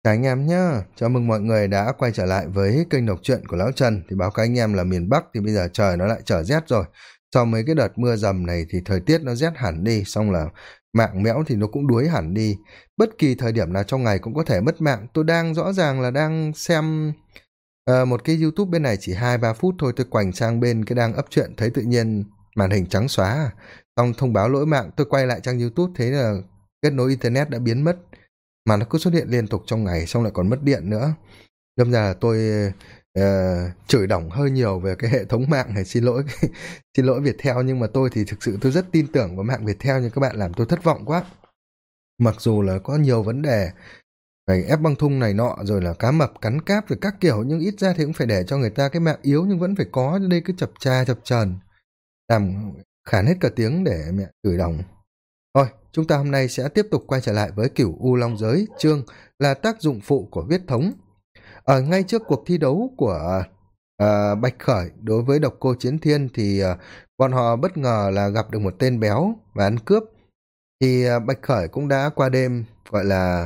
Chào anh em nhá, chào mừng mọi người đã quay trở lại với kênh đọc truyện của Lão Trần. Thì báo các anh em là miền Bắc thì bây giờ trời nó lại trở rét rồi. Sau mấy cái đợt mưa dầm này thì thời tiết nó rét hẳn đi, xong là mạng mẽo thì nó cũng đuối hẳn đi. Bất kỳ thời điểm nào trong ngày cũng có thể mất mạng. Tôi đang rõ ràng là đang xem một cái YouTube bên này chỉ 2-3 phút thôi, tôi quành sang bên cái đang ấp truyện thấy tự nhiên màn hình trắng xóa. Xong thông báo lỗi mạng, tôi quay lại trang YouTube thấy là kết nối internet đã biến mất, mà nó cứ xuất hiện liên tục trong ngày, xong lại còn mất điện nữa. Đâm ra là tôi ờ, chửi đỏng hơi nhiều về cái hệ thống mạng này, xin lỗi xin lỗi Viettel, nhưng mà tôi thì thực sự tôi rất tin tưởng vào mạng Viettel, nhưng các bạn làm tôi thất vọng quá. Mặc dù là có nhiều vấn đề phải ép băng thung này nọ, rồi là cá mập cắn cáp rồi các kiểu, nhưng ít ra thì cũng phải để cho người ta cái mạng yếu, nhưng vẫn phải có. Đây cứ chập cha chập chờn làm khản hết cả tiếng để mẹ chửi đỏng. Thôi, chúng ta hôm nay sẽ tiếp tục quay trở lại với Cửu U Long Giới, chương là tác dụng phụ của huyết thống. Ở ngay trước cuộc thi đấu của Bạch Khởi đối với Độc Cô Chiến Thiên thì bọn họ bất ngờ là gặp được một tên béo và ăn cướp. Thì Bạch Khởi cũng đã qua đêm gọi là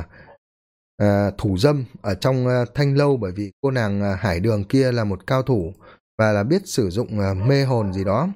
thủ dâm ở trong thanh lâu, bởi vì cô nàng Hải Đường kia là một cao thủ và là biết sử dụng mê hồn gì đó.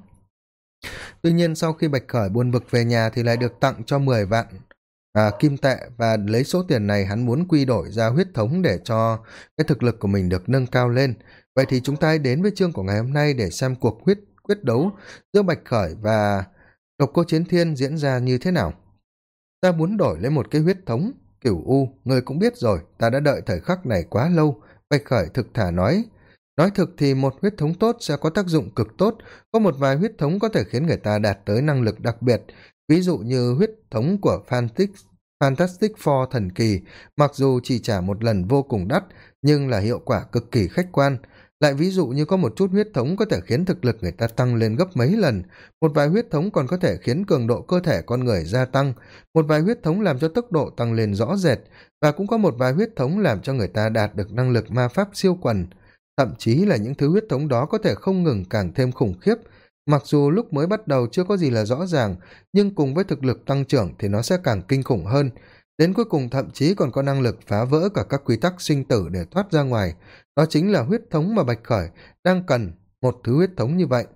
Tuy nhiên sau khi Bạch Khởi buồn bực về nhà thì lại được tặng cho 10 vạn kim tệ, và lấy số tiền này hắn muốn quy đổi ra huyết thống để cho cái thực lực của mình được nâng cao lên. Vậy thì chúng ta hãy đến với chương của ngày hôm nay để xem cuộc quyết đấu giữa Bạch Khởi và Độc Cô Chiến Thiên diễn ra như thế nào. Ta muốn đổi lấy một cái huyết thống Cửu U, người cũng biết rồi, ta đã đợi thời khắc này quá lâu. Bạch Khởi thực thà nói. Nói thực thì một huyết thống tốt sẽ có tác dụng cực tốt, có một vài huyết thống có thể khiến người ta đạt tới năng lực đặc biệt, ví dụ như huyết thống của Fantastic Four thần kỳ, mặc dù chỉ trả một lần vô cùng đắt, nhưng là hiệu quả cực kỳ khách quan. Lại ví dụ như có một chút huyết thống có thể khiến thực lực người ta tăng lên gấp mấy lần, một vài huyết thống còn có thể khiến cường độ cơ thể con người gia tăng, một vài huyết thống làm cho tốc độ tăng lên rõ rệt, và cũng có một vài huyết thống làm cho người ta đạt được năng lực ma pháp siêu quần. Thậm chí là những thứ huyết thống đó có thể không ngừng càng thêm khủng khiếp. Mặc dù lúc mới bắt đầu chưa có gì là rõ ràng, nhưng cùng với thực lực tăng trưởng thì nó sẽ càng kinh khủng hơn. Đến cuối cùng thậm chí còn có năng lực phá vỡ cả các quy tắc sinh tử để thoát ra ngoài. Đó chính là huyết thống mà Bạch Khởi đang cần, một thứ huyết thống như vậy.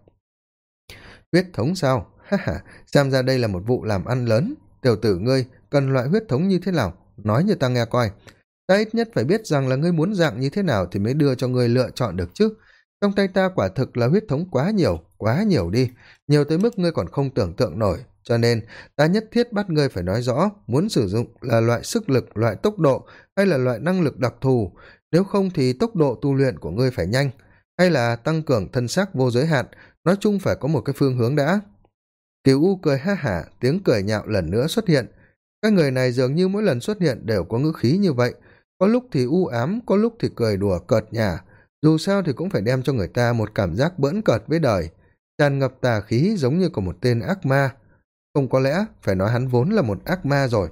Huyết thống sao? Ha ha, xem ra đây là một vụ làm ăn lớn. Tiểu tử ngươi cần loại huyết thống như thế nào? Nói như ta nghe coi. Ta ít nhất phải biết rằng là ngươi muốn dạng như thế nào thì mới đưa cho ngươi lựa chọn được chứ. Trong tay ta quả thực là huyết thống quá nhiều đi, nhiều tới mức ngươi còn không tưởng tượng nổi. Cho nên ta nhất thiết bắt ngươi phải nói rõ muốn sử dụng là loại sức lực, loại tốc độ hay là loại năng lực đặc thù. Nếu không thì tốc độ tu luyện của ngươi phải nhanh, hay là tăng cường thân xác vô giới hạn, nói chung phải có một cái phương hướng đã. Kiều U cười ha hả, tiếng cười nhạo lần nữa xuất hiện. Các người này dường như mỗi lần xuất hiện đều có ngữ khí như vậy, có lúc thì u ám, có lúc thì cười đùa cợt nhả, dù sao thì cũng phải đem cho người ta một cảm giác bỡn cợt với đời, tràn ngập tà khí giống như của một tên ác ma. Không, có lẽ phải nói hắn vốn là một ác ma rồi.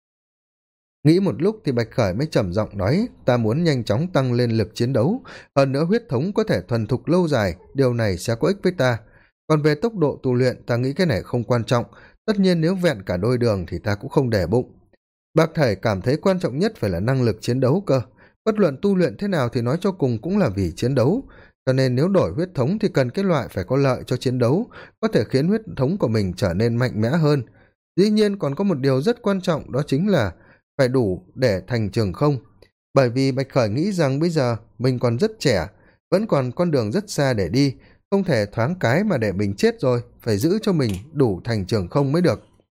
Nghĩ một lúc thì Bạch Khởi mới trầm giọng nói, ta muốn nhanh chóng tăng lên lực chiến đấu, hơn nữa huyết thống có thể thuần thục lâu dài, điều này sẽ có ích với ta. Còn về tốc độ tu luyện, ta nghĩ cái này không quan trọng, tất nhiên nếu vẹn cả đôi đường thì ta cũng không để bụng. Bạch Khởi cảm thấy quan trọng nhất phải là năng lực chiến đấu cơ, bất luận tu luyện thế nào thì nói cho cùng cũng là vì chiến đấu, cho nên nếu đổi huyết thống thì cần cái loại phải có lợi cho chiến đấu, có thể khiến huyết thống của mình trở nên mạnh mẽ hơn. Dĩ nhiên còn có một điều rất quan trọng, đó chính là phải đủ để thành trường không, bởi vì Bạch Khởi nghĩ rằng bây giờ mình còn rất trẻ, vẫn còn con đường rất xa để đi, không thể thoáng cái mà để mình chết rồi, phải giữ cho mình đủ thành trường không mới được.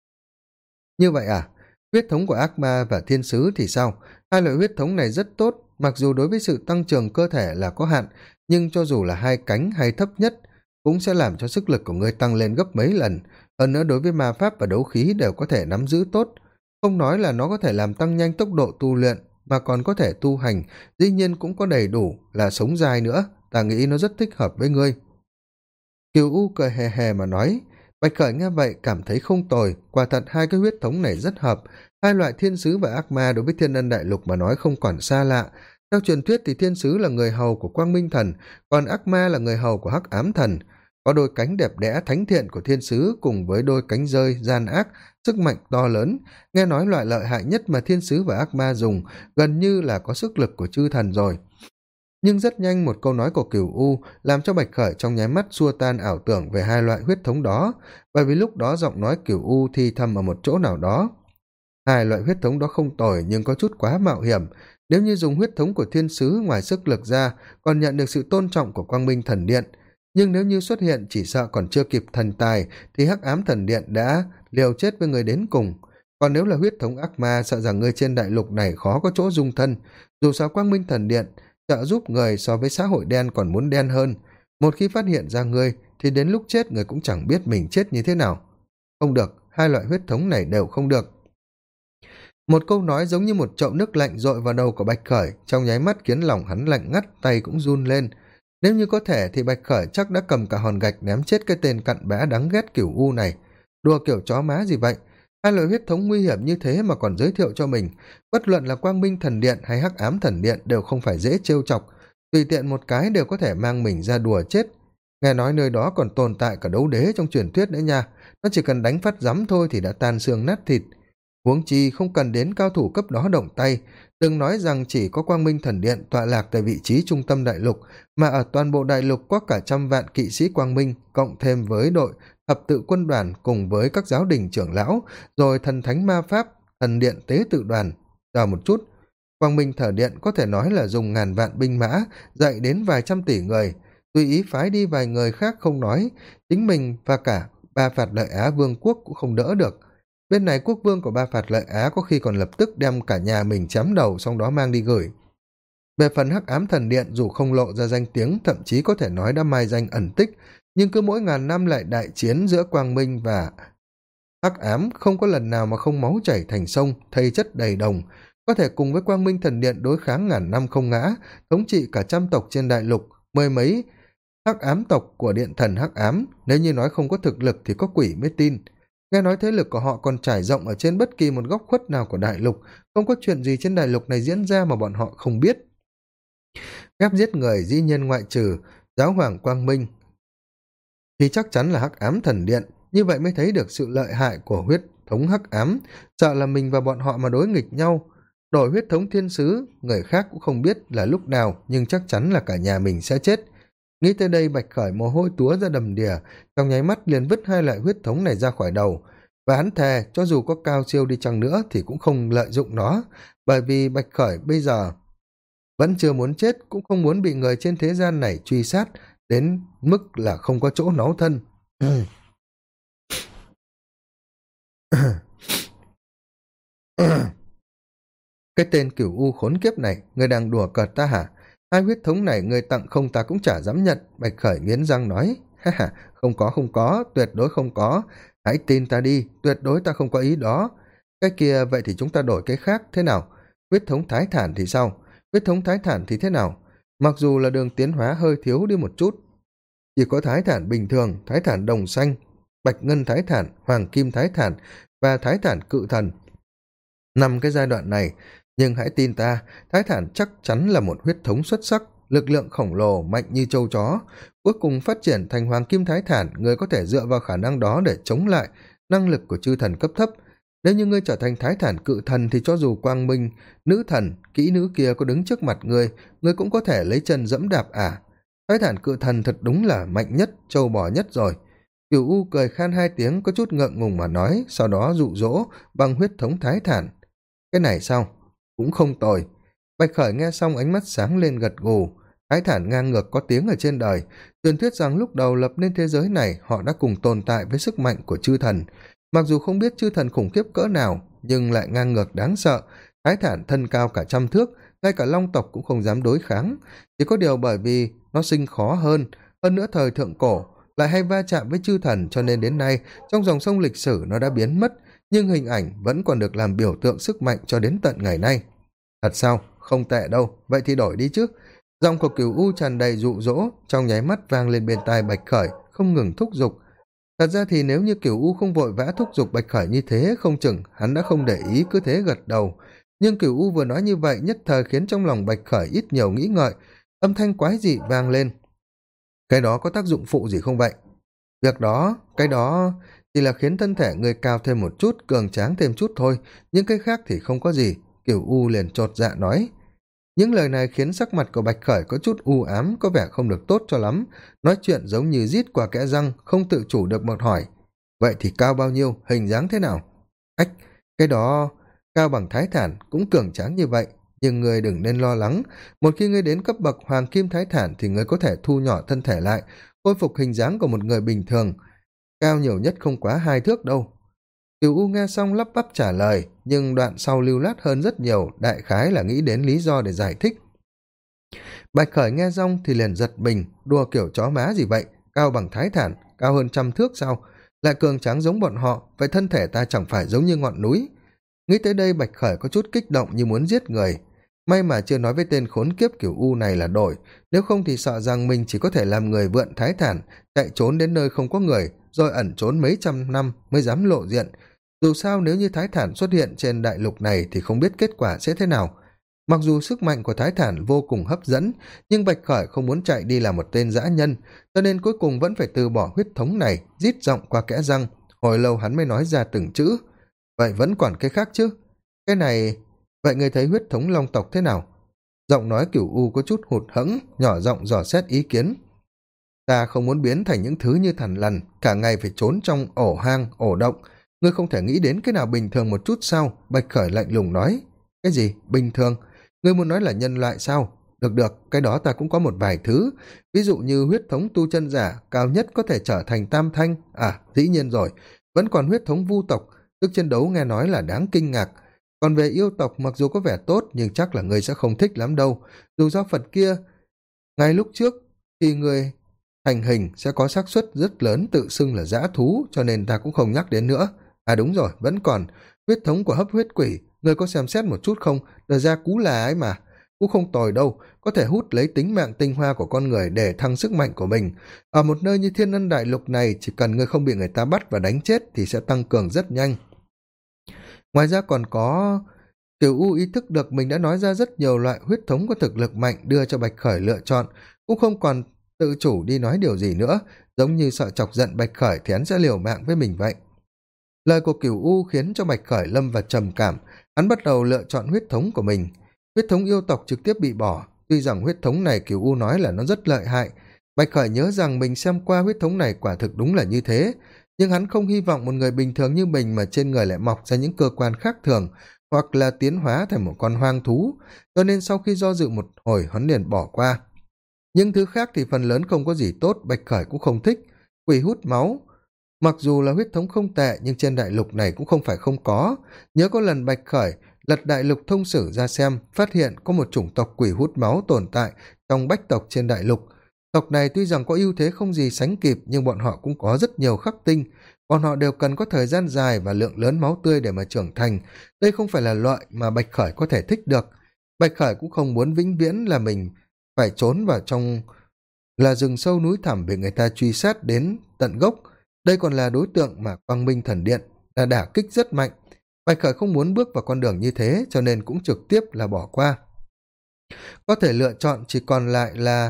Như vậy à? Huyết thống của ác ma và thiên sứ thì sao? Hai loại huyết thống này rất tốt, mặc dù đối với sự tăng trưởng cơ thể là có hạn, nhưng cho dù là hai cánh hay thấp nhất, cũng sẽ làm cho sức lực của ngươi tăng lên gấp mấy lần. Hơn nữa đối với ma pháp và đấu khí đều có thể nắm giữ tốt. Không nói là nó có thể làm tăng nhanh tốc độ tu luyện, mà còn có thể tu hành, dĩ nhiên cũng có đầy đủ là sống dài nữa, ta nghĩ nó rất thích hợp với ngươi. Kiều U cười hề hề mà nói. Bạch Khởi nghe vậy cảm thấy không tồi, quả thật hai cái huyết thống này rất hợp, hai loại thiên sứ và ác ma đối với Thiên Ân Đại Lục mà nói không còn xa lạ. Theo truyền thuyết thì thiên sứ là người hầu của Quang Minh Thần, còn ác ma là người hầu của Hắc Ám Thần. có đôi cánh đẹp đẽ thánh thiện của thiên sứ cùng với đôi cánh rơi gian ác, sức mạnh to lớn. Nghe nói loại lợi hại nhất mà thiên sứ và ác ma dùng gần như là có sức lực của chư thần rồi. Nhưng rất nhanh một câu nói của Cửu U làm cho Bạch Khởi trong nháy mắt xua tan ảo tưởng về hai loại huyết thống đó, bởi vì lúc đó giọng nói Cửu U thì thầm ở một chỗ nào đó. Hai loại huyết thống đó không tồi nhưng có chút quá mạo hiểm. Nếu như dùng huyết thống của thiên sứ ngoài sức lực ra còn nhận được sự tôn trọng của quang minh thần điện, nhưng nếu như xuất hiện chỉ sợ còn chưa kịp thần tài thì hắc ám thần điện đã liều chết với người đến cùng. Còn nếu là huyết thống ác ma, sợ rằng ngươi trên đại lục này khó có chỗ dung thân. Dù sao quang minh thần điện trợ giúp người so với xã hội đen còn muốn đen hơn. Một khi phát hiện ra ngươi thì đến lúc chết người cũng chẳng biết mình chết như thế nào. Không được, hai loại huyết thống này đều không được. Một câu nói giống như một chậu nước lạnh dội vào đầu của Bạch Khởi, trong nháy mắt khiến lòng hắn lạnh ngắt, tay cũng run lên. Nếu như có thể thì Bạch Khởi chắc đã cầm cả hòn gạch ném chết cái tên cặn bã đáng ghét Cửu U này. Đùa kiểu chó má gì vậy? Hai loại huyết thống nguy hiểm như thế mà còn giới thiệu cho mình. Bất luận là quang minh thần điện hay hắc ám thần điện đều không phải dễ trêu chọc, tùy tiện một cái đều có thể mang mình ra đùa chết. Nghe nói nơi đó còn tồn tại cả đấu đế trong truyền thuyết nữa nha, nó chỉ cần đánh phát rắm thôi thì đã tan xương nát thịt. Huống chi không cần đến cao thủ cấp đó động tay, đừng nói rằng chỉ có quang minh thần điện tọa lạc tại vị trí trung tâm đại lục, mà ở toàn bộ đại lục có cả trăm vạn kỵ sĩ quang minh, cộng thêm với đội thập tự quân đoàn cùng với các giáo đình trưởng lão, rồi thần thánh ma pháp, thần điện tế tự đoàn. Chờ một chút, quang minh thần điện có thể nói là dùng ngàn vạn binh mã, dạy đến vài trăm tỷ người, tùy ý phái đi vài người khác không nói, chính mình và cả Ba Phạt Lợi Á vương quốc cũng không đỡ được. Bên này quốc vương của Ba Phạt Lợi Á có khi còn lập tức đem cả nhà mình chém đầu xong đó mang đi gửi. Về phần hắc ám thần điện dù không lộ ra danh tiếng, thậm chí có thể nói đã mai danh ẩn tích, nhưng cứ mỗi ngàn năm lại đại chiến giữa quang minh và hắc ám, không có lần nào mà không máu chảy thành sông, thây chất đầy đồng. Có thể cùng với quang minh thần điện đối kháng ngàn năm không ngã, thống trị cả trăm tộc trên đại lục, mười mấy hắc ám tộc của điện thần hắc ám, nếu như nói không có thực lực thì có quỷ mới tin. Nghe nói thế lực của họ còn trải rộng ở trên bất kỳ một góc khuất nào của đại lục, không có chuyện gì trên đại lục này diễn ra mà bọn họ không biết. Ghép giết người dĩ nhiên ngoại trừ giáo hoàng quang minh thì chắc chắn là hắc ám thần điện, như vậy mới thấy được sự lợi hại của huyết thống hắc ám. Sợ là mình và bọn họ mà đối nghịch nhau, đổi huyết thống thiên sứ, người khác cũng không biết là lúc nào, nhưng chắc chắn là cả nhà mình sẽ chết. Nghĩ tới đây Bạch Khởi mồ hôi túa ra đầm đìa, trong nháy mắt liền vứt hai loại huyết thống này ra khỏi đầu, và hắn thề cho dù có cao siêu đi chăng nữa thì cũng không lợi dụng nó, bởi vì Bạch Khởi bây giờ vẫn chưa muốn chết, cũng không muốn bị người trên thế gian này truy sát đến mức là không có chỗ náu thân. Cái tên Cửu U khốn kiếp này, người đang đùa cợt ta hả? Hai huyết thống này người tặng không ta cũng chả dám nhận. Bạch Khởi nghiến răng nói, ha ha, không có, tuyệt đối không có, hãy tin ta đi, tuyệt đối ta không có ý đó. Cái kia vậy thì chúng ta đổi cái khác, thế nào? Huyết thống Thái Thản thì sao? Huyết thống Thái Thản thì thế nào? Mặc dù là đường tiến hóa hơi thiếu đi một chút, chỉ có Thái Thản bình thường, Thái Thản đồng xanh, Bạch Ngân Thái Thản, Hoàng Kim Thái Thản và Thái Thản Cự Thần. Nằm cái giai đoạn này, nhưng hãy tin ta, Thái Thản chắc chắn là một huyết thống xuất sắc, lực lượng khổng lồ, mạnh như trâu chó. Cuối cùng phát triển thành Hoàng Kim Thái Thản, người có thể dựa vào khả năng đó để chống lại năng lực của chư thần cấp thấp. Nếu như ngươi trở thành Thái Thản Cự Thần thì cho dù quang minh, nữ thần, kỹ nữ kia có đứng trước mặt ngươi cũng có thể lấy chân dẫm đạp à. Thái Thản Cự Thần thật đúng là mạnh nhất, trâu bò nhất rồi. Cửu U cười khan hai tiếng, có chút ngượng ngùng mà nói, sau đó dụ dỗ bằng huyết thống Thái Thản. Cái này sao? Cũng không tồi. Bạch Khởi nghe xong ánh mắt sáng lên gật gù. Thái Thản ngang ngược có tiếng ở trên đời. Truyền thuyết rằng lúc đầu lập nên thế giới này họ đã cùng tồn tại với sức mạnh của chư thần. Mặc dù không biết chư thần khủng khiếp cỡ nào, nhưng lại ngang ngược đáng sợ. Thái Thản thân cao cả 100 thước, ngay cả long tộc cũng không dám đối kháng. Chỉ có điều bởi vì nó sinh khó hơn nữa thời thượng cổ lại hay va chạm với chư thần, cho nên đến nay trong dòng sông lịch sử nó đã biến mất, nhưng hình ảnh vẫn còn được làm biểu tượng sức mạnh cho đến tận ngày nay. Thật sao? Không tệ đâu, vậy thì đổi đi chứ. Giọng của Cửu U tràn đầy dụ dỗ, trong nháy mắt vang lên bên tai Bạch Khởi, không ngừng thúc giục. Thật ra thì nếu như Cửu U không vội vã thúc giục Bạch Khởi như thế, không chừng hắn đã không để ý, cứ thế gật đầu. Nhưng Cửu U vừa nói như vậy nhất thời khiến trong lòng Bạch Khởi ít nhiều nghĩ ngợi, âm thanh quái dị vang lên. Cái đó có tác dụng phụ gì không vậy? Việc đó, cái đó chỉ là khiến thân thể người cao thêm một chút, cường tráng thêm chút thôi, những cái khác thì không có gì, Cửu U liền chột dạ nói. Những lời này khiến sắc mặt của Bạch Khởi có chút u ám, có vẻ không được tốt cho lắm, nói chuyện giống như rít qua kẽ răng, không tự chủ được một hỏi. Vậy thì cao bao nhiêu, hình dáng thế nào? Ách, cái đó cao bằng Thái Thản, cũng cường tráng như vậy, nhưng ngươi đừng nên lo lắng, một khi ngươi đến cấp bậc Hoàng Kim Thái Thản thì ngươi có thể thu nhỏ thân thể lại, khôi phục hình dáng của một người bình thường, cao nhiều nhất không quá 2 thước đâu. Cửu U nghe xong lắp bắp trả lời, nhưng đoạn sau lưu loát hơn rất nhiều, đại khái là nghĩ đến lý do để giải thích. Bạch Khởi nghe xong thì liền giật mình, đùa kiểu chó má gì vậy, cao bằng Thái Thản, cao hơn 100 thước sao, lại cường tráng giống bọn họ, vậy thân thể ta chẳng phải giống như ngọn núi. Nghĩ tới đây Bạch Khởi có chút kích động như muốn giết người, may mà chưa nói với tên khốn kiếp Cửu U này là đổi, nếu không thì sợ rằng mình chỉ có thể làm người vượn Thái Thản, chạy trốn đến nơi không có người, rồi ẩn trốn mấy trăm năm mới dám lộ diện. Dù sao nếu như Thái Thản xuất hiện trên đại lục này thì không biết kết quả sẽ thế nào. Mặc dù sức mạnh của Thái Thản vô cùng hấp dẫn, nhưng Bạch Khởi không muốn chạy đi làm một tên dã nhân, cho nên cuối cùng vẫn phải từ bỏ huyết thống này, rít giọng qua kẽ răng, hồi lâu hắn mới nói ra từng chữ. Vậy vẫn còn cái khác chứ? Cái này, vậy ngươi thấy huyết thống long tộc thế nào? Giọng nói Cửu U có chút hụt hẫng, nhỏ giọng dò xét ý kiến. Ta không muốn biến thành những thứ như thằn lằn, cả ngày phải trốn trong ổ hang, ổ động. Ngươi không thể nghĩ đến cái nào bình thường một chút sao? Bạch Khởi lạnh lùng nói. Cái gì? Bình thường? Ngươi muốn nói là nhân loại sao? Được được, cái đó ta cũng có một vài thứ. Ví dụ như huyết thống tu chân giả, cao nhất có thể trở thành tam thanh. À, dĩ nhiên rồi. Vẫn còn huyết thống vu tộc, sức chiến đấu nghe nói là đáng kinh ngạc. Còn về yêu tộc mặc dù có vẻ tốt, nhưng chắc là ngươi sẽ không thích lắm đâu. Dù sao Phật kia, ngay lúc trước, thì người thành hình sẽ có xác suất rất lớn tự xưng là dã thú, cho nên ta cũng không nhắc đến nữa. À đúng rồi, vẫn còn huyết thống của hấp huyết quỷ, người có xem xét một chút không? Đời ra cú là ấy mà, cũng không tồi đâu, có thể hút lấy tính mạng tinh hoa của con người để thăng sức mạnh của mình. Ở một nơi như Thiên Ân Đại Lục này, chỉ cần ngươi không bị người ta bắt và đánh chết thì sẽ tăng cường rất nhanh. Ngoài ra còn có... Tiểu U ý thức được mình đã nói ra rất nhiều loại huyết thống có thực lực mạnh đưa cho Bạch Khởi lựa chọn, cũng không còn tự chủ đi nói điều gì nữa, giống như sợ chọc giận Bạch Khởi thì hắn sẽ liều mạng với mình vậy. Lời của Cửu U khiến cho Bạch Khởi lâm vào trầm cảm, hắn bắt đầu lựa chọn huyết thống của mình. Huyết thống yêu tộc trực tiếp bị bỏ, tuy rằng huyết thống này Cửu U nói là nó rất lợi hại. Bạch Khởi nhớ rằng mình xem qua huyết thống này quả thực đúng là như thế, nhưng hắn không hy vọng một người bình thường như mình mà trên người lại mọc ra những cơ quan khác thường, hoặc là tiến hóa thành một con hoang thú, cho nên sau khi do dự một hồi hắn liền bỏ qua. Những thứ khác thì phần lớn không có gì tốt, Bạch Khởi cũng không thích. Quỷ hút máu, mặc dù là huyết thống không tệ nhưng trên đại lục này cũng không phải không có. Nhớ có lần Bạch Khởi lật đại lục thông sử ra xem, phát hiện có một chủng tộc quỷ hút máu tồn tại trong bách tộc trên đại lục. Tộc này tuy rằng có ưu thế không gì sánh kịp, nhưng bọn họ cũng có rất nhiều khắc tinh. Bọn họ đều cần có thời gian dài và lượng lớn máu tươi để mà trưởng thành. Đây không phải là loại mà Bạch Khởi có thể thích được. Bạch Khởi cũng không muốn vĩnh viễn là mình phải trốn vào trong là rừng sâu núi thẳm bị người ta truy sát đến tận gốc. Đây còn là đối tượng mà Quang Minh Thần Điện là đả kích rất mạnh. Bạch Khởi không muốn bước vào con đường như thế, cho nên cũng trực tiếp là bỏ qua. Có thể lựa chọn chỉ còn lại là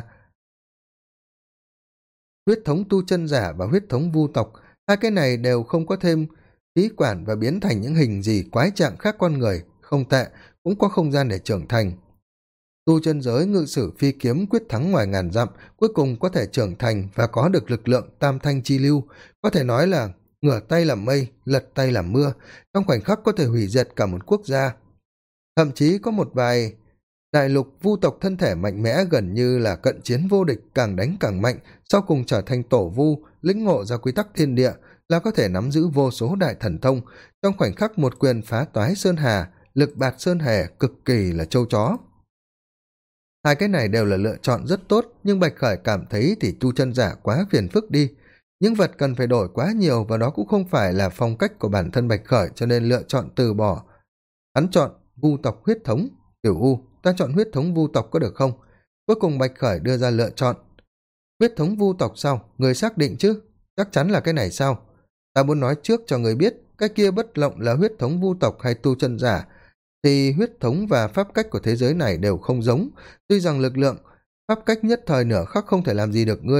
huyết thống tu chân giả và huyết thống vu tộc. Hai cái này đều không có thêm khí quản và biến thành những hình gì quái trạng khác con người, không tệ, cũng có không gian để trưởng thành. Tu chân giới ngự sử phi kiếm quyết thắng ngoài ngàn dặm, cuối cùng có thể trưởng thành và có được lực lượng tam thanh chi lưu, có thể nói là ngửa tay làm mây, lật tay làm mưa, trong khoảnh khắc có thể hủy diệt cả một quốc gia. Thậm chí có một vài đại lục vu tộc thân thể mạnh mẽ gần như là cận chiến vô địch, càng đánh càng mạnh, sau cùng trở thành tổ vu, lĩnh ngộ ra quy tắc thiên địa, là có thể nắm giữ vô số đại thần thông, trong khoảnh khắc một quyền phá toái sơn hà, lực bạt sơn hề, cực kỳ là trâu chó. Hai cái này đều là lựa chọn rất tốt, nhưng Bạch Khởi cảm thấy thì tu chân giả quá phiền phức đi. Những vật cần phải đổi quá nhiều và đó cũng không phải là phong cách của bản thân Bạch Khởi, cho nên lựa chọn từ bỏ. Hắn chọn vu tộc huyết thống. Tiểu U, ta chọn huyết thống vu tộc có được không? Cuối cùng Bạch Khởi đưa ra lựa chọn. Huyết thống vu tộc sao? Người xác định chứ? Chắc chắn là cái này sao? Ta muốn nói trước cho người biết, cái kia bất lộng là huyết thống vu tộc hay tu chân giả, thì huyết thống và pháp cách của thế giới này đều không giống. Tuy rằng lực lượng, pháp cách nhất thời nửa khắc không thể làm gì được ngươi,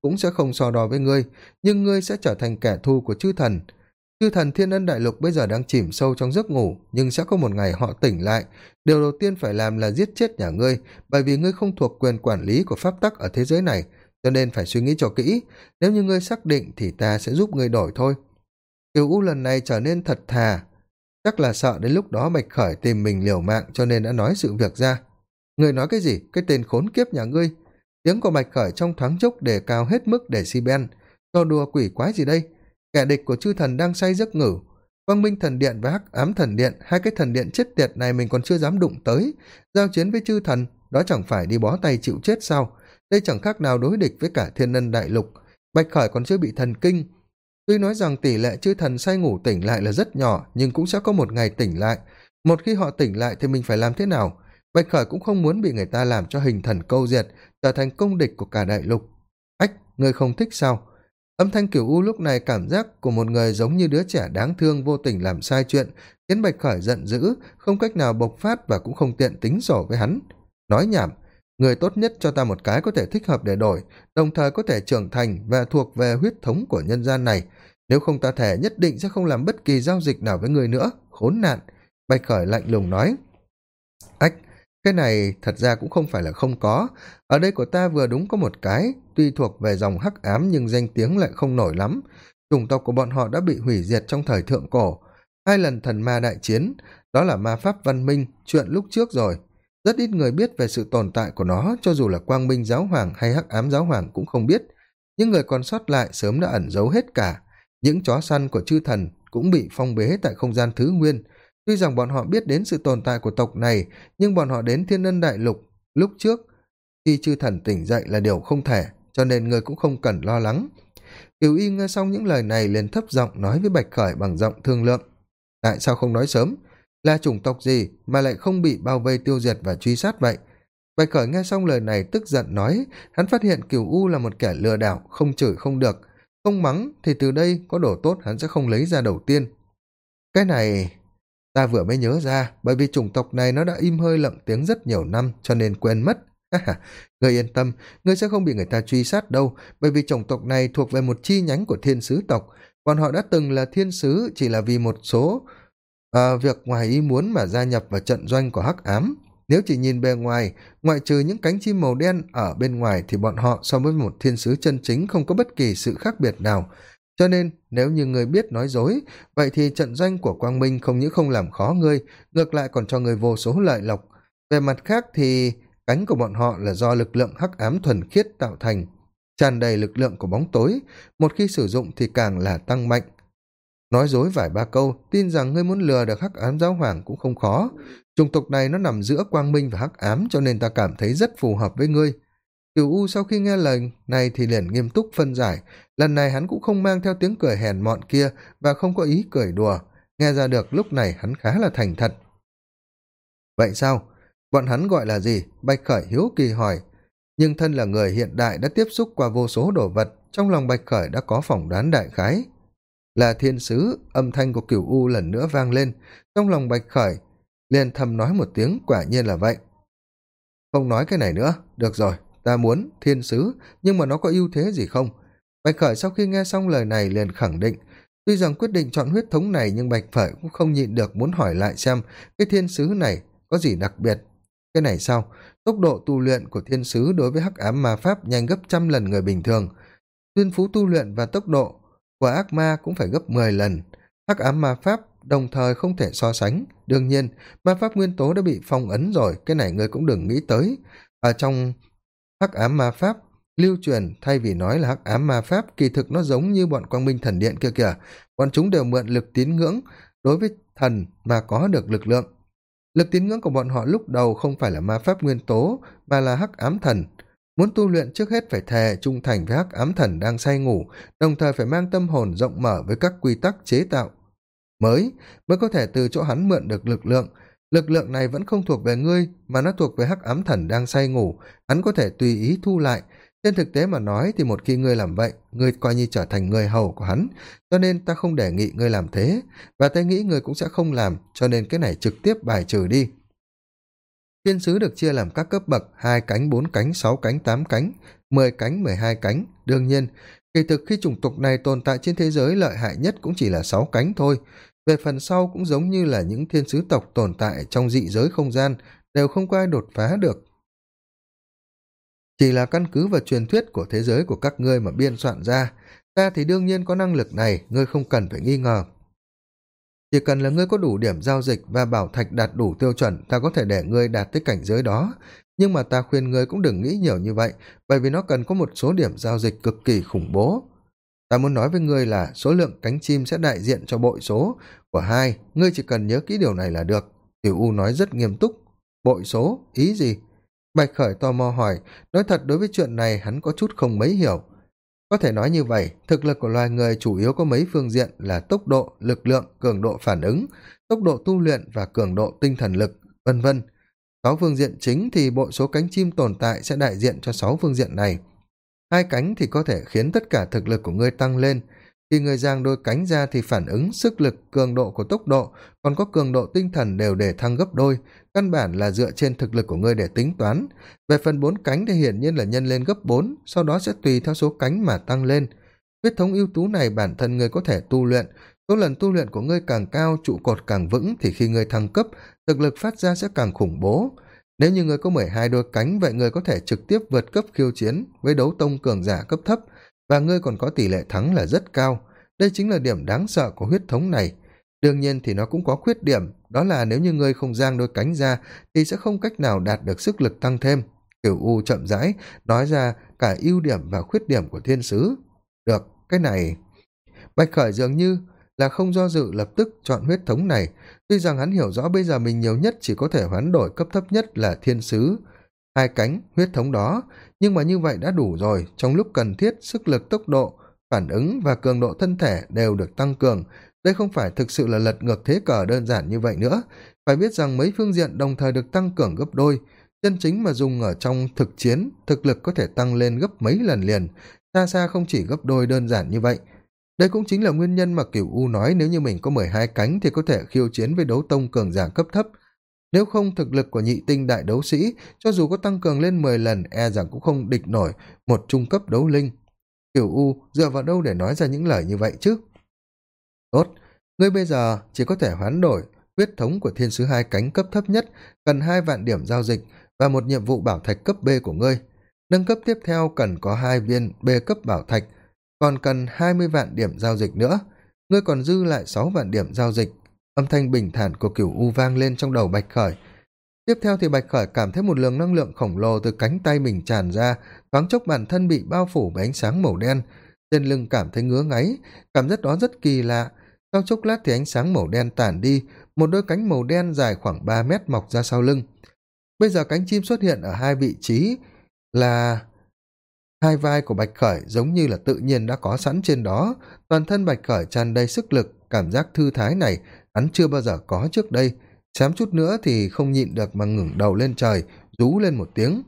cũng sẽ không so đo với ngươi, nhưng ngươi sẽ trở thành kẻ thù của chư thần. Chư thần Thiên Ân Đại Lục bây giờ đang chìm sâu trong giấc ngủ, nhưng sẽ có một ngày họ tỉnh lại. Điều đầu tiên phải làm là giết chết nhà ngươi, bởi vì ngươi không thuộc quyền quản lý của pháp tắc ở thế giới này, cho nên phải suy nghĩ cho kỹ. Nếu như ngươi xác định thì ta sẽ giúp ngươi đổi thôi. Kiều U lần này trở nên thật thà, chắc là sợ đến lúc đó Bạch Khởi tìm mình liều mạng cho nên đã nói sự việc ra. Ngươi nói cái gì? Cái tên khốn kiếp nhà ngươi! Tiếng của Bạch Khởi trong thoáng chốc đề cao hết mức để si ben. Trò đùa quỷ quái gì đây? Kẻ địch của chư thần đang say giấc ngủ. Quang Minh Thần Điện và Hắc Ám Thần Điện, hai cái thần điện chết tiệt này mình còn chưa dám đụng tới. Giao chiến với chư thần, đó chẳng phải đi bó tay chịu chết sao? Đây chẳng khác nào đối địch với cả Thiên Ân Đại Lục. Bạch Khởi còn chưa bị thần kinh. Tuy nói rằng tỷ lệ chư thần say ngủ tỉnh lại là rất nhỏ, nhưng cũng sẽ có một ngày tỉnh lại. Một khi họ tỉnh lại thì mình phải làm thế nào? Bạch Khởi cũng không muốn bị người ta làm cho hình thần câu diệt, trở thành công địch của cả đại lục. Ách, ngươi không thích sao? Âm thanh Kiểu U lúc này cảm giác của một người giống như đứa trẻ đáng thương vô tình làm sai chuyện, khiến Bạch Khởi giận dữ, không cách nào bộc phát và cũng không tiện tính sổ với hắn. Nói nhảm, người tốt nhất cho ta một cái có thể thích hợp để đổi, đồng thời có thể trưởng thành và thuộc về huyết thống của nhân gian này. Nếu không ta thề nhất định sẽ không làm bất kỳ giao dịch nào với người nữa, khốn nạn. Bạch Khởi lạnh lùng nói. Ách, cái này thật ra cũng không phải là không có. Ở đây của ta vừa đúng có một cái, tuy thuộc về dòng hắc ám nhưng danh tiếng lại không nổi lắm. Chủng tộc của bọn họ đã bị hủy diệt trong thời thượng cổ. 2 lần thần ma đại chiến, đó là ma pháp văn minh, chuyện lúc trước rồi. Rất ít người biết về sự tồn tại của nó, cho dù là Quang Minh Giáo Hoàng hay Hắc Ám Giáo Hoàng cũng không biết. Những người còn sót lại sớm đã ẩn giấu hết cả. Những chó săn của chư thần cũng bị phong bế tại không gian thứ nguyên. Tuy rằng bọn họ biết đến sự tồn tại của tộc này, nhưng bọn họ đến Thiên Ân Đại Lục lúc trước khi chư thần tỉnh dậy là điều không thể, cho nên người cũng không cần lo lắng. Kiều Y nghe xong những lời này liền thấp giọng nói với Bạch Khởi bằng giọng thương lượng. Tại sao không nói sớm? Là chủng tộc gì mà lại không bị bao vây tiêu diệt và truy sát vậy? Bạch Khởi nghe xong lời này tức giận nói, hắn phát hiện Kiều U là một kẻ lừa đảo, không chửi không được, không mắng thì từ đây có đồ tốt hắn sẽ không lấy ra đầu tiên. Cái này ta vừa mới nhớ ra, bởi vì chủng tộc này nó đã im hơi lặng tiếng rất nhiều năm cho nên quên mất. Ngươi yên tâm, ngươi sẽ không bị người ta truy sát đâu, bởi vì chủng tộc này thuộc về một chi nhánh của thiên sứ tộc. Bọn họ đã từng là thiên sứ chỉ là vì một số việc ngoài ý muốn mà gia nhập vào trận doanh của Hắc Ám. Nếu chỉ nhìn bề ngoài, ngoại trừ những cánh chim màu đen ở bên ngoài thì bọn họ so với một thiên sứ chân chính không có bất kỳ sự khác biệt nào. Cho nên, nếu như ngươi biết nói dối, vậy thì trận doanh của Quang Minh không những không làm khó ngươi, ngược lại còn cho ngươi vô số lợi lộc. Về mặt khác thì cánh của bọn họ là do lực lượng hắc ám thuần khiết tạo thành, tràn đầy lực lượng của bóng tối, một khi sử dụng thì càng là tăng mạnh. Nói dối vài ba câu, tin rằng ngươi muốn lừa được Hắc Ám Giáo Hoàng cũng không khó. Chủng tộc này nó nằm giữa Quang Minh và Hắc Ám, cho nên ta cảm thấy rất phù hợp với ngươi. Cửu U sau khi nghe lời này thì liền nghiêm túc phân giải. Lần này hắn cũng không mang theo tiếng cười hèn mọn kia và không có ý cười đùa. Nghe ra được lúc này hắn khá là thành thật. Vậy sao? Bọn hắn gọi là gì? Bạch Khởi hiếu kỳ hỏi. Nhưng thân là người hiện đại đã tiếp xúc qua vô số đồ vật, trong lòng Bạch Khởi đã có phỏng đoán đại khái. Là thiên sứ, âm thanh của Cửu U lần nữa vang lên. Trong lòng Bạch Khởi liền thầm nói một tiếng, quả nhiên là vậy. Không nói cái này nữa, được rồi, ta muốn thiên sứ, nhưng mà nó có ưu thế gì không? Bạch Khởi sau khi nghe xong lời này liền khẳng định. Tuy rằng quyết định chọn huyết thống này, nhưng Bạch Khởi cũng không nhịn được muốn hỏi lại xem cái thiên sứ này có gì đặc biệt. Cái này sao? Tốc độ tu luyện của thiên sứ đối với hắc ám ma pháp nhanh gấp 100 lần người bình thường. Thiên phú tu luyện và tốc độ của ác ma cũng phải gấp 10 lần. Hắc ám ma pháp đồng thời không thể so sánh. Đương nhiên, ma pháp nguyên tố đã bị phong ấn rồi, cái này ngươi cũng đừng nghĩ tới. Ở trong hắc ám ma pháp lưu truyền, thay vì nói là hắc ám ma pháp, kỳ thực nó giống như bọn Quang Minh Thần Điện kia kìa. Bọn chúng đều mượn lực tín ngưỡng đối với thần mà có được lực lượng. Lực tín ngưỡng của bọn họ lúc đầu không phải là ma pháp nguyên tố, mà là hắc ám thần. Muốn tu luyện trước hết phải thề trung thành với hắc ám thần đang say ngủ, đồng thời phải mang tâm hồn rộng mở với các quy tắc chế tạo mới có thể từ chỗ hắn mượn được lực lượng. Lực lượng này vẫn không thuộc về ngươi, mà nó thuộc về hắc ám thần đang say ngủ, hắn có thể tùy ý thu lại. Trên thực tế mà nói thì một khi ngươi làm vậy, ngươi coi như trở thành người hầu của hắn, cho nên ta không đề nghị ngươi làm thế, và ta nghĩ ngươi cũng sẽ không làm, cho nên cái này trực tiếp bài trừ đi. Thiên sứ được chia làm các cấp bậc: 2 cánh, 4 cánh, 6 cánh, 8 cánh. 10 cánh 12 cánh. Đương nhiên kỳ thực khi chủng tộc này tồn tại trên thế giới, lợi hại nhất cũng chỉ là 6 cánh thôi. Về phần sau cũng giống như là những thiên sứ tộc tồn tại trong dị giới không gian, đều không có ai đột phá được. Chỉ là căn cứ vào truyền thuyết của thế giới của các ngươi mà biên soạn ra. Ta thì đương nhiên có năng lực này, ngươi không cần phải nghi ngờ. Chỉ cần là ngươi có đủ điểm giao dịch và bảo thạch đạt đủ tiêu chuẩn, ta có thể để ngươi đạt tới cảnh giới đó. Nhưng mà ta khuyên ngươi cũng đừng nghĩ nhiều như vậy, bởi vì nó cần có một số điểm giao dịch cực kỳ khủng bố. Ta muốn nói với ngươi là số lượng cánh chim sẽ đại diện cho bội số của hai, ngươi chỉ cần nhớ kỹ điều này là được. Tiểu U nói rất nghiêm túc. Bội số? Ý gì? Bạch Khởi tò mò hỏi, nói thật đối với chuyện này hắn có chút không mấy hiểu. Có thể nói như vậy, thực lực của loài người chủ yếu có mấy phương diện là tốc độ, lực lượng, cường độ phản ứng, tốc độ tu luyện và cường độ tinh thần lực, vân vân. 6 phương diện chính thì bội số cánh chim tồn tại sẽ đại diện cho 6 phương diện này. Hai cánh thì có thể khiến tất cả thực lực của ngươi tăng lên. Khi ngươi giang đôi cánh ra thì phản ứng, sức lực, cường độ của tốc độ, còn có cường độ tinh thần đều để thăng gấp đôi, căn bản là dựa trên thực lực của ngươi để tính toán. Về phần 4 cánh thì hiển nhiên là nhân lên gấp 4, sau đó sẽ tùy theo số cánh mà tăng lên. Huyết thống ưu tú này bản thân ngươi có thể tu luyện, số lần tu luyện của ngươi càng cao, trụ cột càng vững thì khi ngươi thăng cấp, thực lực phát ra sẽ càng khủng bố. Nếu như ngươi có 12 đôi cánh, vậy ngươi có thể trực tiếp vượt cấp khiêu chiến với đấu tông cường giả cấp thấp, và ngươi còn có tỷ lệ thắng là rất cao. Đây chính là điểm đáng sợ của huyết thống này. Đương nhiên thì nó cũng có khuyết điểm, đó là nếu như ngươi không giang đôi cánh ra thì sẽ không cách nào đạt được sức lực tăng thêm. Cửu U chậm rãi nói ra cả ưu điểm và khuyết điểm của thiên sứ. Được, cái này... Bạch Khởi dường như là không do dự, lập tức chọn huyết thống này. Tuy rằng hắn hiểu rõ bây giờ mình nhiều nhất chỉ có thể hoán đổi cấp thấp nhất là thiên sứ hai cánh huyết thống đó, nhưng mà như vậy đã đủ rồi. Trong lúc cần thiết, sức lực, tốc độ phản ứng và cường độ thân thể đều được tăng cường. Đây không phải thực sự là lật ngược thế cờ đơn giản như vậy nữa. Phải biết rằng mấy phương diện đồng thời được tăng cường gấp đôi. Chân chính mà dùng ở trong thực chiến, thực lực có thể tăng lên gấp mấy lần liền, xa xa không chỉ gấp đôi đơn giản như vậy. Đây cũng chính là nguyên nhân mà Cửu U nói nếu như mình có 12 cánh thì có thể khiêu chiến với đấu tông cường giả cấp thấp. Nếu không, thực lực của nhị tinh đại đấu sĩ, cho dù có tăng cường lên 10 lần, e rằng cũng không địch nổi một trung cấp đấu linh. Cửu U dựa vào đâu để nói ra những lời như vậy chứ? Tốt, ngươi bây giờ chỉ có thể hoán đổi huyết thống của thiên sứ hai cánh cấp thấp nhất, cần 2 vạn điểm giao dịch và một nhiệm vụ bảo thạch cấp B của ngươi. Nâng cấp tiếp theo cần có 2 viên B cấp bảo thạch, còn cần 20 vạn điểm giao dịch nữa. Ngươi còn dư lại 6 vạn điểm giao dịch. Âm thanh bình thản của Cửu U vang lên trong đầu Bạch Khởi. Tiếp theo thì Bạch Khởi cảm thấy một lượng năng lượng khổng lồ từ cánh tay mình tràn ra, thoáng chốc bản thân bị bao phủ bởi ánh sáng màu đen. Trên lưng cảm thấy ngứa ngáy, cảm giác đó rất kỳ lạ. Sau chốc lát thì ánh sáng màu đen tản đi, một đôi cánh màu đen dài khoảng 3 mét mọc ra sau lưng. Bây giờ cánh chim xuất hiện ở hai vị trí là hai vai của Bạch Khởi, giống như là tự nhiên đã có sẵn trên đó. Toàn thân Bạch Khởi tràn đầy sức lực, cảm giác thư thái này hắn chưa bao giờ có trước đây. Xém chút nữa thì không nhịn được mà ngẩng đầu lên trời, rú lên một tiếng.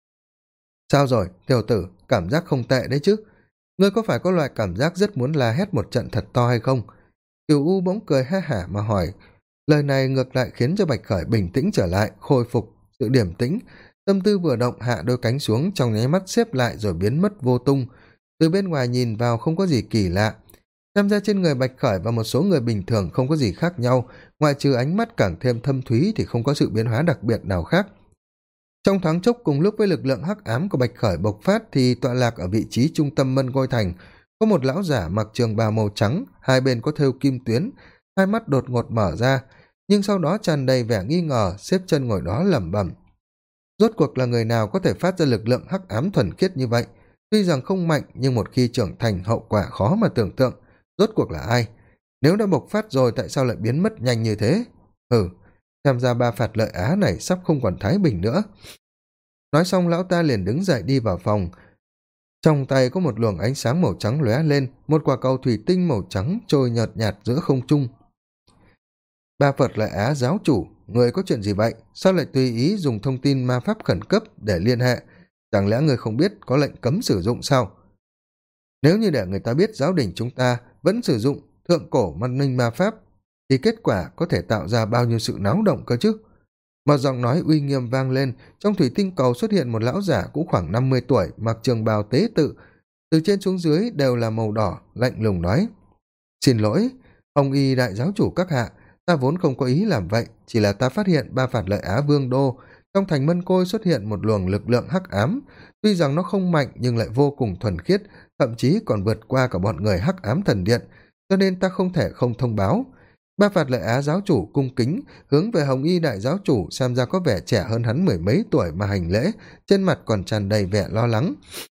Sao rồi, tiểu tử, cảm giác không tệ đấy chứ? Ngươi có phải có loại cảm giác rất muốn la hét một trận thật to hay không? Cửu U bỗng cười ha hả mà hỏi. Lời này ngược lại khiến cho Bạch Khởi bình tĩnh trở lại, khôi phục sự điềm tĩnh. Tâm tư vừa động, hạ đôi cánh xuống, trong nháy mắt xếp lại rồi biến mất vô tung. Từ bên ngoài nhìn vào không có gì kỳ lạ. Xem ra trên người Bạch Khởi và một số người bình thường không có gì khác nhau, ngoại trừ ánh mắt càng thêm thâm thúy thì không có sự biến hóa đặc biệt nào khác. Trong thoáng chốc, cùng lúc với lực lượng hắc ám của Bạch Khởi bộc phát thì tọa lạc ở vị trí trung tâm Mân Ngôi Thành, có một lão giả mặc trường bào màu trắng, hai bên có thêu kim tuyến, hai mắt đột ngột mở ra, nhưng sau đó tràn đầy vẻ nghi ngờ, xếp chân ngồi đó lẩm bẩm. Rốt cuộc là người nào có thể phát ra lực lượng hắc ám thuần khiết như vậy? Tuy rằng không mạnh, nhưng một khi trưởng thành hậu quả khó mà tưởng tượng. Rốt cuộc là ai? Nếu đã bộc phát rồi tại sao lại biến mất nhanh như thế? Xem ra ba phạt lợi Á này sắp không còn thái bình nữa. Nói xong lão ta liền đứng dậy đi vào phòng. Trong tay có một luồng ánh sáng màu trắng lóe lên, một quả cầu thủy tinh màu trắng trôi nhợt nhạt giữa không trung. Ba Phật Lợi Á giáo chủ, người có chuyện gì vậy? Sao lại tùy ý dùng thông tin ma pháp khẩn cấp để liên hệ? Chẳng lẽ người không biết có lệnh cấm sử dụng sao? Nếu như để người ta biết giáo đình chúng ta vẫn sử dụng thượng cổ văn minh ma pháp, thì kết quả có thể tạo ra bao nhiêu sự náo động cơ chứ? Một giọng nói uy nghiêm vang lên, trong thủy tinh cầu xuất hiện một lão giả cũng khoảng 50 tuổi, mặc trường bào tế tự, từ trên xuống dưới đều là màu đỏ, lạnh lùng nói: "Xin lỗi, Hồng Y đại giáo chủ các hạ, ta vốn không có ý làm vậy, chỉ là ta phát hiện Ba Phạt Lợi Á Vương đô trong thành Mân Côi xuất hiện một luồng lực lượng hắc ám, tuy rằng nó không mạnh nhưng lại vô cùng thuần khiết, thậm chí còn vượt qua cả bọn người Hắc Ám Thần Điện, cho nên ta không thể không thông báo." Ba Phạt Lợi Á giáo chủ cung kính hướng về Hồng Y đại giáo chủ, xem ra có vẻ trẻ hơn hắn mười mấy tuổi mà hành lễ, trên mặt còn tràn đầy vẻ lo lắng.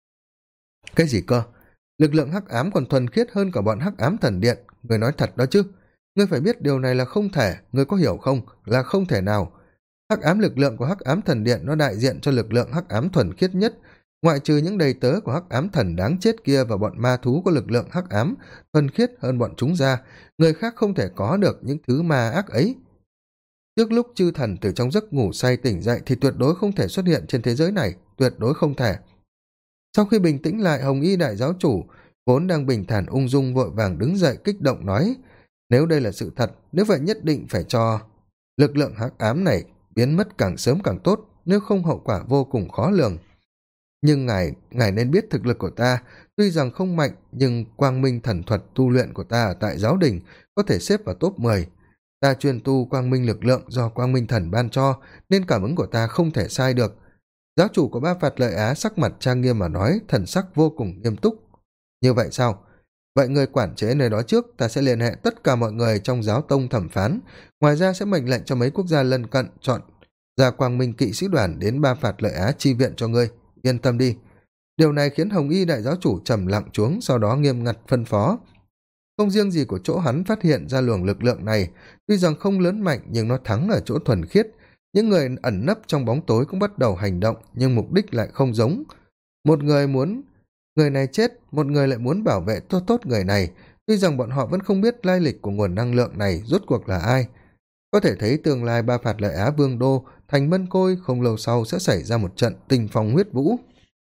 "Cái gì cơ? Lực lượng hắc ám còn thuần khiết hơn cả bọn Hắc Ám Thần Điện, người nói thật đó chứ? Ngươi phải biết điều này là không thể, ngươi có hiểu không? Là không thể nào. Hắc ám lực lượng của Hắc Ám Thần Điện nó đại diện cho lực lượng hắc ám thuần khiết nhất, ngoại trừ những đầy tớ của Hắc Ám Thần đáng chết kia và bọn ma thú có lực lượng hắc ám thuần khiết hơn bọn chúng ra, người khác không thể có được những thứ ma ác ấy. Trước lúc chư thần từ trong giấc ngủ say tỉnh dậy thì tuyệt đối không thể xuất hiện trên thế giới này, tuyệt đối không thể." Sau khi bình tĩnh lại, Hồng Y đại giáo chủ vốn đang bình thản ung dung vội vàng đứng dậy kích động nói: "Nếu đây là sự thật, nếu vậy nhất định phải cho lực lượng hắc ám này biến mất càng sớm càng tốt, nếu không hậu quả vô cùng khó lường. Nhưng ngài nên biết thực lực của ta, tuy rằng không mạnh nhưng quang minh thần thuật tu luyện của ta ở tại giáo đình có thể xếp vào top 10. Ta chuyên tu quang minh lực lượng do quang minh thần ban cho, nên cảm ứng của ta không thể sai được." Giáo chủ của Ba Phạt Lợi Á sắc mặt trang nghiêm mà nói, thần sắc vô cùng nghiêm túc. "Như vậy sao? Vậy người quản chế nơi đó trước, ta sẽ liên hệ tất cả mọi người trong giáo tông thẩm phán, ngoài ra sẽ mệnh lệnh cho mấy quốc gia lân cận chọn ra quang minh kỵ sĩ đoàn đến Ba Phạt Lợi Á chi viện cho ngươi, yên tâm đi." Điều này khiến Hồng Y đại giáo chủ trầm lặng xuống, sau đó nghiêm ngặt phân phó. Không riêng gì của chỗ hắn phát hiện ra luồng lực lượng này, tuy rằng không lớn mạnh nhưng nó thắng ở chỗ thuần khiết. Những người ẩn nấp trong bóng tối cũng bắt đầu hành động, nhưng mục đích lại không giống. Một người muốn người này chết, một người lại muốn bảo vệ tốt tốt người này, tuy rằng bọn họ vẫn không biết lai lịch của nguồn năng lượng này rốt cuộc là ai. Có thể thấy tương lai Ba Phạt Lợi Á Vương đô thành Mân Côi không lâu sau sẽ xảy ra một trận tình phong huyết vũ.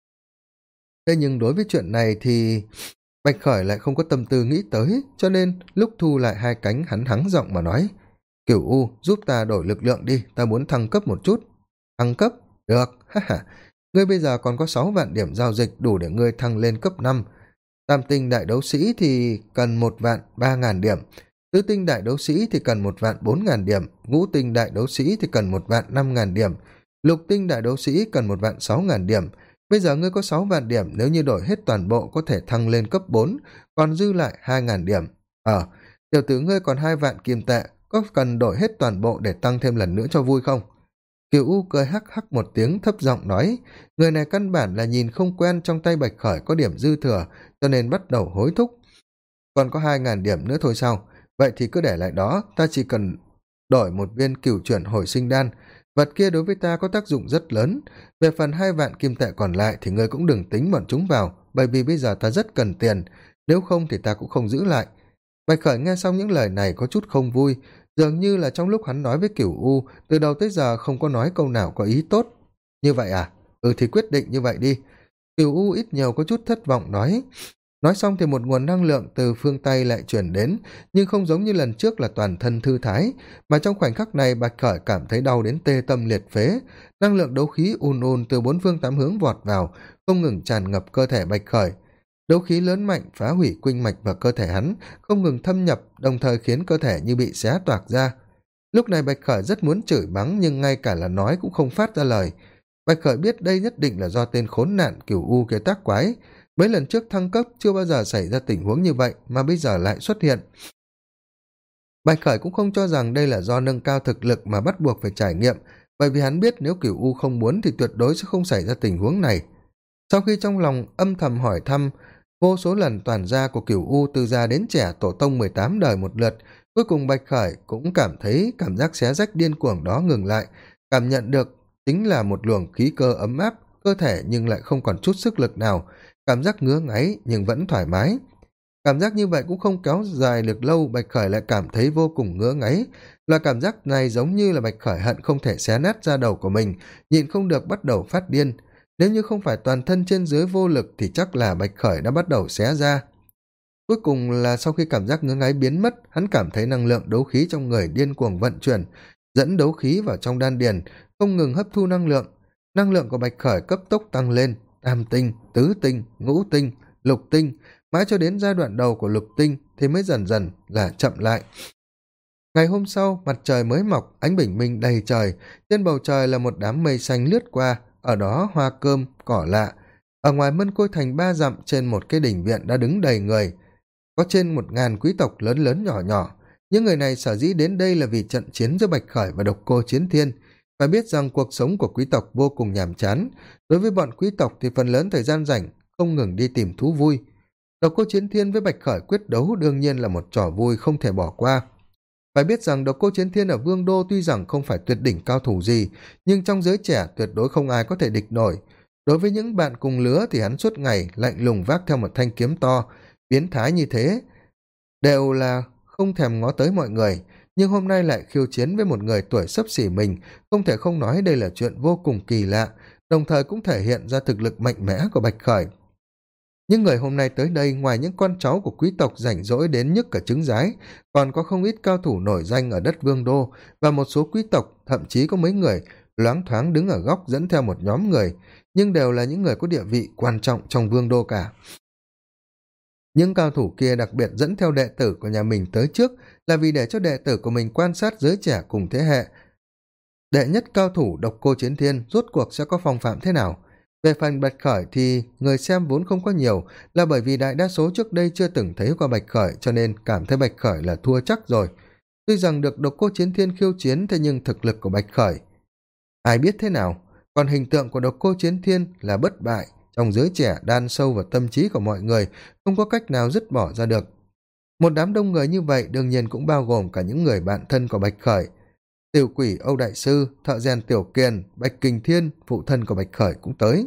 Thế nhưng đối với chuyện này thì Bạch Khởi lại không có tâm tư nghĩ tới, cho nên lúc thu lại hai cánh hắn hắng giọng mà nói: "Cửu U, giúp ta đổi lực lượng đi, ta muốn thăng cấp một chút." "Thăng cấp? Được, ha ha. Ngươi bây giờ còn có 6 vạn điểm giao dịch đủ để ngươi thăng lên cấp 5. Tam tinh đại đấu sĩ thì cần 1.300.000 điểm, tứ tinh đại đấu sĩ thì cần 1.400.000 điểm, ngũ tinh đại đấu sĩ thì cần 1.500.000 điểm, lục tinh đại đấu sĩ cần 1.600.000 điểm. Bây giờ ngươi có 6 vạn điểm, nếu như đổi hết toàn bộ có thể thăng lên cấp 4, còn dư lại 2.000 điểm. Tiểu tử ngươi còn 2 vạn kim tệ, có cần đổi hết toàn bộ để tăng thêm lần nữa cho vui không?" Kiều U cười hắc hắc một tiếng, thấp giọng nói, người này căn bản là nhìn không quen trong tay Bạch Khởi có điểm dư thừa, cho nên bắt đầu hối thúc. "Còn có 2.000 điểm nữa thôi sao? Vậy thì cứ để lại đó, ta chỉ cần đổi một viên cửu chuyển hồi sinh đan, vật kia đối với ta có tác dụng rất lớn. Về phần 2 vạn kim tệ còn lại thì ngươi cũng đừng tính bọn chúng vào, bởi vì bây giờ ta rất cần tiền, nếu không thì ta cũng không giữ lại." Bạch Khởi nghe xong những lời này có chút không vui, dường như là trong lúc hắn nói với Cửu U, từ đầu tới giờ không có nói câu nào có ý tốt. "Như vậy à? Thì quyết định như vậy đi." Cửu U ít nhiều có chút thất vọng nói. Nói xong thì một nguồn năng lượng từ phương Tây lại chuyển đến, nhưng không giống như lần trước là toàn thân thư thái, mà trong khoảnh khắc này Bạch Khởi cảm thấy đau đến tê tâm liệt phế. Năng lượng đấu khí ùn ùn từ bốn phương tám hướng vọt vào, không ngừng tràn ngập cơ thể Bạch Khởi. Đấu khí lớn mạnh phá hủy kinh mạch và cơ thể hắn, không ngừng thâm nhập, đồng thời khiến cơ thể như bị xé toạc ra. Lúc này Bạch Khởi rất muốn chửi mắng, nhưng ngay cả là nói cũng không phát ra lời. Bạch Khởi biết đây nhất định là do tên khốn nạn Cửu U kia tác quái. Mấy lần trước thăng cấp chưa bao giờ xảy ra tình huống như vậy, mà bây giờ lại xuất hiện. Bạch Khởi cũng không cho rằng đây là do nâng cao thực lực mà bắt buộc phải trải nghiệm, bởi vì hắn biết nếu Cửu U không muốn thì tuyệt đối sẽ không xảy ra tình huống này. Sau khi trong lòng âm thầm hỏi thăm vô số lần toàn gia của Cửu U từ già đến trẻ tổ tông 18 đời một lượt, cuối cùng Bạch Khởi cũng cảm thấy cảm giác xé rách điên cuồng đó ngừng lại, cảm nhận được chính là một luồng khí cơ ấm áp, cơ thể nhưng lại không còn chút sức lực nào, cảm giác ngứa ngáy nhưng vẫn thoải mái. Cảm giác như vậy cũng không kéo dài được lâu, Bạch Khởi lại cảm thấy vô cùng ngứa ngáy. Là cảm giác này giống như là Bạch Khởi hận không thể xé nát da đầu của mình, nhịn không được bắt đầu phát điên. Nếu như không phải toàn thân trên dưới vô lực thì chắc là Bạch Khởi đã bắt đầu xé ra. Cuối cùng là sau khi cảm giác ngứa ngáy biến mất, hắn cảm thấy năng lượng đấu khí trong người điên cuồng vận chuyển, dẫn đấu khí vào trong đan điền, không ngừng hấp thu năng lượng của Bạch Khởi cấp tốc tăng lên, tam tinh, tứ tinh, ngũ tinh, lục tinh, mãi cho đến giai đoạn đầu của lục tinh thì mới dần dần là chậm lại. Ngày hôm sau, mặt trời mới mọc, ánh bình minh đầy trời, trên bầu trời là một đám mây xanh lướt qua, ở đó hoa cơm, cỏ lạ. Ở ngoài Mân Côi Thành 3 dặm, trên một cái đình viện đã đứng đầy người, có trên 1000 quý tộc lớn lớn nhỏ nhỏ. Những người này sở dĩ đến đây là vì trận chiến giữa Bạch Khởi và Độc Cô Chiến Thiên. Phải biết rằng cuộc sống của quý tộc vô cùng nhàm chán, đối với bọn quý tộc thì phần lớn thời gian rảnh không ngừng đi tìm thú vui. Độc Cô Chiến Thiên với Bạch Khởi quyết đấu đương nhiên là một trò vui không thể bỏ qua. Phải biết rằng Độc Cô Chiến Thiên ở Vương Đô tuy rằng không phải tuyệt đỉnh cao thủ gì, nhưng trong giới trẻ tuyệt đối không ai có thể địch nổi. Đối với những bạn cùng lứa thì hắn suốt ngày lạnh lùng vác theo một thanh kiếm to, biến thái như thế, đều là không thèm ngó tới mọi người, nhưng hôm nay lại khiêu chiến với một người tuổi xấp xỉ mình, không thể không nói đây là chuyện vô cùng kỳ lạ, đồng thời cũng thể hiện ra thực lực mạnh mẽ của Bạch Khởi. Những người hôm nay tới đây, ngoài những con cháu của quý tộc rảnh rỗi đến nhức cả trứng giái, còn có không ít cao thủ nổi danh ở đất Vương Đô, và một số quý tộc, thậm chí có mấy người loáng thoáng đứng ở góc dẫn theo một nhóm người, nhưng đều là những người có địa vị quan trọng trong Vương Đô cả. Những cao thủ kia đặc biệt dẫn theo đệ tử của nhà mình tới trước là vì để cho đệ tử của mình quan sát giới trẻ cùng thế hệ. Đệ nhất cao thủ Độc Cô Chiến Thiên rốt cuộc sẽ có phong phạm thế nào? Về phần Bạch Khởi thì người xem vốn không có nhiều, là bởi vì đại đa số trước đây chưa từng thấy qua Bạch Khởi cho nên cảm thấy Bạch Khởi là thua chắc rồi. Tuy rằng được Độc Cô Chiến Thiên khiêu chiến, thế nhưng thực lực của Bạch Khởi ai biết thế nào, còn hình tượng của Độc Cô Chiến Thiên là bất bại, trong giới trẻ đan sâu vào tâm trí của mọi người, không có cách nào dứt bỏ ra được. Một đám đông người như vậy đương nhiên cũng bao gồm cả những người bạn thân của Bạch Khởi. Tiểu quỷ Âu Đại Sư, thợ rèn Tiểu Kiền, Bạch Kình Thiên, phụ thân của Bạch Khởi cũng tới.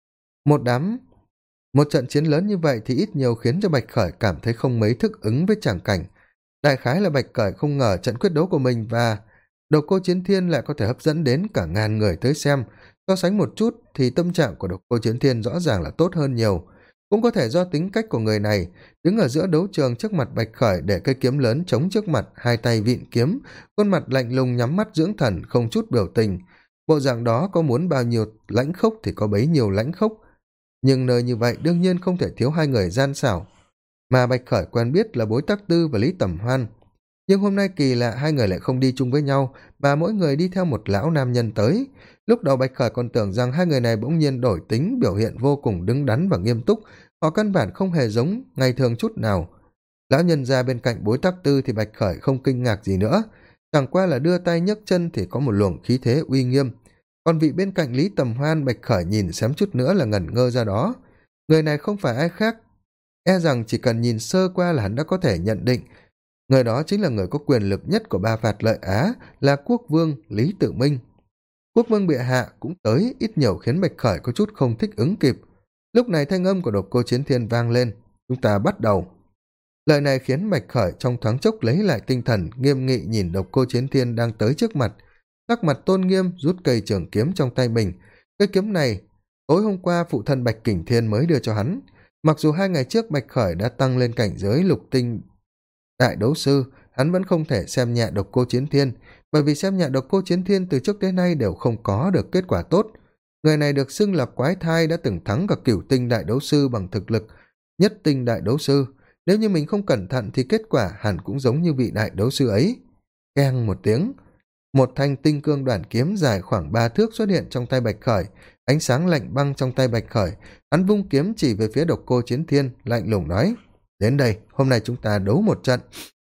Một trận chiến lớn như vậy thì ít nhiều khiến cho Bạch Khởi cảm thấy không mấy thích ứng với tràng cảnh. Đại khái là Bạch Khởi không ngờ trận quyết đấu của mình và Độc Cô Chiến Thiên lại có thể hấp dẫn đến cả 1000 người tới xem. So sánh một chút thì tâm trạng của Độc Cô Chiến Thiên rõ ràng là tốt hơn nhiều. Cũng có thể do tính cách của người này, đứng ở giữa đấu trường trước mặt Bạch Khởi để cây kiếm lớn chống trước mặt, hai tay vịn kiếm, khuôn mặt lạnh lùng nhắm mắt dưỡng thần, không chút biểu tình. Bộ dạng đó có muốn bao nhiêu lãnh khốc thì có bấy nhiêu lãnh khốc. Nhưng nơi như vậy đương nhiên không thể thiếu hai người gian xảo, mà Bạch Khởi quen biết là Bối Tắc Tư và Lý Tầm Hoan. Nhưng hôm nay kỳ lạ hai người lại không đi chung với nhau, mà mỗi người đi theo một lão nam nhân tới. Lúc đầu Bạch Khởi còn tưởng rằng hai người này bỗng nhiên đổi tính, biểu hiện vô cùng đứng đắn và nghiêm túc, họ căn bản không hề giống ngày thường chút nào. Lão nhân ra bên cạnh Bối Tắc Tư thì Bạch Khởi không kinh ngạc gì nữa, chẳng qua là đưa tay nhấc chân thì có một luồng khí thế uy nghiêm. Còn vị bên cạnh Lý Tầm Hoan, Bạch Khởi nhìn xém chút nữa là ngẩn ngơ ra đó. Người này không phải ai khác, e rằng chỉ cần nhìn sơ qua là hắn đã có thể nhận định người đó chính là người có quyền lực nhất của Ba Phạt Lợi Á, là quốc vương Lý Tự Minh. Quốc vương bệ hạ cũng tới, ít nhiều khiến Bạch Khởi có chút không thích ứng kịp. Lúc này thanh âm của Độc Cô Chiến Thiên vang lên, chúng ta bắt đầu. Lời này khiến Bạch Khởi trong thoáng chốc lấy lại tinh thần, nghiêm nghị nhìn Độc Cô Chiến Thiên đang tới trước mặt. Sắc mặt tôn nghiêm, rút cây trường kiếm trong tay mình. Cây kiếm này tối hôm qua phụ thân Bạch Kình Thiên mới đưa cho hắn. Mặc dù 2 ngày trước Bạch Khởi đã tăng lên cảnh giới lục tinh đại đấu sư, hắn vẫn không thể xem nhẹ Độc Cô Chiến Thiên, bởi vì xem nhẹ Độc Cô Chiến Thiên từ trước đến nay đều không có được kết quả tốt. Người này được xưng là quái thai, đã từng thắng cả cửu tinh đại đấu sư bằng thực lực nhất tinh đại đấu sư. Nếu như mình không cẩn thận thì kết quả hẳn cũng giống như vị đại đấu sư ấy. Keng một tiếng, một thanh tinh cương đoạn kiếm dài khoảng 3 thước xuất hiện trong tay Bạch Khởi, ánh sáng lạnh băng trong tay Bạch Khởi. Hắn vung kiếm chỉ về phía Độc Cô Chiến Thiên, lạnh lùng nói, đến đây, hôm nay chúng ta đấu một trận.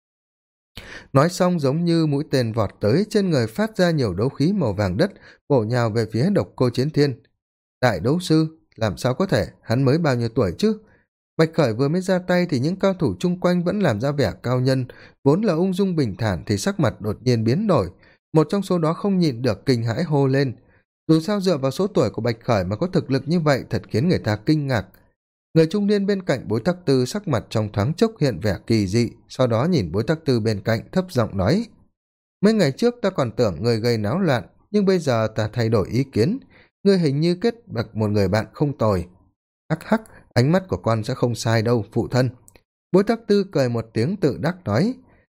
Nói xong giống như mũi tên vọt tới, trên người phát ra nhiều đấu khí màu vàng đất, bổ nhào về phía Độc Cô Chiến Thiên. Đại đấu sư, làm sao có thể, hắn mới bao nhiêu tuổi chứ? Bạch Khởi vừa mới ra tay thì những cao thủ chung quanh vẫn làm ra vẻ cao nhân, vốn là ung dung bình thản thì sắc mặt đột nhiên biến đổi. Một trong số đó không nhịn được kinh hãi hô lên. Dù sao dựa vào số tuổi của Bạch Khởi mà có thực lực như vậy thật khiến người ta kinh ngạc. Người trung niên bên cạnh Bối Tắc Tư sắc mặt trong thoáng chốc hiện vẻ kỳ dị, sau đó nhìn Bối Tắc Tư bên cạnh thấp giọng nói, mấy ngày trước ta còn tưởng người gây náo loạn, nhưng bây giờ ta thay đổi ý kiến, ngươi hình như kết bậc một người bạn không tồi. Hắc hắc, ánh mắt của con sẽ không sai đâu, phụ thân. Bối Tắc Tư cười một tiếng tự đắc nói,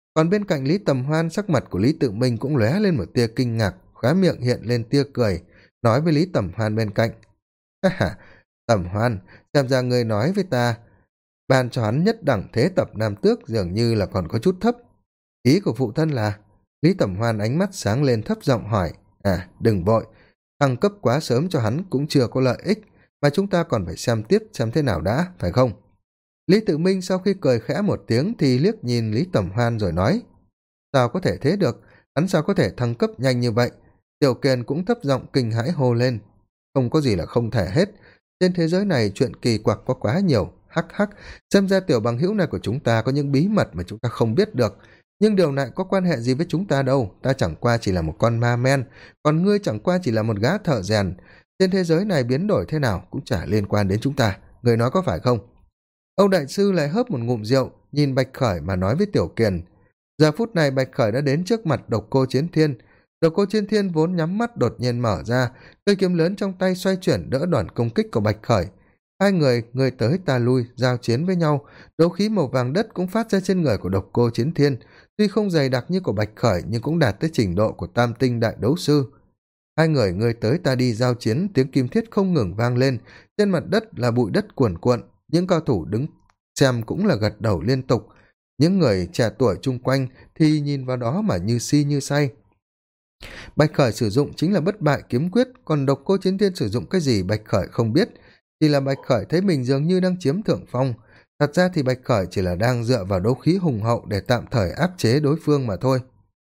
Còn bên cạnh Lý Tầm Hoan, sắc mặt của Lý Tự Minh cũng lóe lên một tia kinh ngạc, khóe miệng hiện lên tia cười, nói với Lý Tầm Hoan bên cạnh: ha ha, Tầm Hoan, xem ra ngươi nói với ta ban cho hắn nhất đẳng thế tập nam tước dường như là còn có chút thấp. Ý của phụ thân là? Lý Tầm Hoan ánh mắt sáng lên, thấp giọng hỏi. Đừng vội, thăng cấp quá sớm cho hắn cũng chưa có lợi ích, mà chúng ta còn phải xem tiếp xem thế nào đã, phải không? Lý Tự Minh sau khi cười khẽ một tiếng thì liếc nhìn Lý Tầm Hoan rồi nói: sao có thể thế được, hắn sao có thể thăng cấp nhanh như vậy? Tiểu Kiền cũng thấp giọng kinh hãi hô lên: không có gì là không thể hết, trên thế giới này chuyện kỳ quặc có quá nhiều, hắc hắc, xem ra tiểu bằng hữu này của chúng ta có những bí mật mà chúng ta không biết được, nhưng điều này có quan hệ gì với chúng ta đâu, ta chẳng qua chỉ là một con ma men, còn ngươi chẳng qua chỉ là một gã thợ rèn, trên thế giới này biến đổi thế nào cũng chả liên quan đến chúng ta, người nói có phải không? Âu đại sư lại hớp một ngụm rượu, nhìn Bạch Khởi mà nói với Tiểu Kiền. Giờ phút này Bạch Khởi đã đến trước mặt Độc Cô Chiến Thiên. Độc Cô Chiến Thiên vốn nhắm mắt đột nhiên mở ra, cây kiếm lớn trong tay xoay chuyển đỡ đòn công kích của Bạch Khởi. Hai người người tới ta lui giao chiến với nhau, đấu khí màu vàng đất cũng phát ra trên người của Độc Cô Chiến Thiên, tuy không dày đặc như của Bạch Khởi nhưng cũng đạt tới trình độ của tam tinh đại đấu sư. Hai người người tới ta đi giao chiến, tiếng kim thiết không ngừng vang lên, trên mặt đất là bụi đất cuồn cuộn, những cao thủ đứng xem cũng là gật đầu liên tục, những người trẻ tuổi chung quanh thì nhìn vào đó mà như si như say. Bạch Khởi sử dụng chính là bất bại kiếm quyết, còn Độc Cô Chiến Thiên sử dụng cái gì Bạch Khởi không biết, chỉ là Bạch Khởi thấy mình dường như đang chiếm thượng phong. Thật ra thì Bạch Khởi chỉ là đang dựa vào đấu khí hùng hậu để tạm thời áp chế đối phương mà thôi.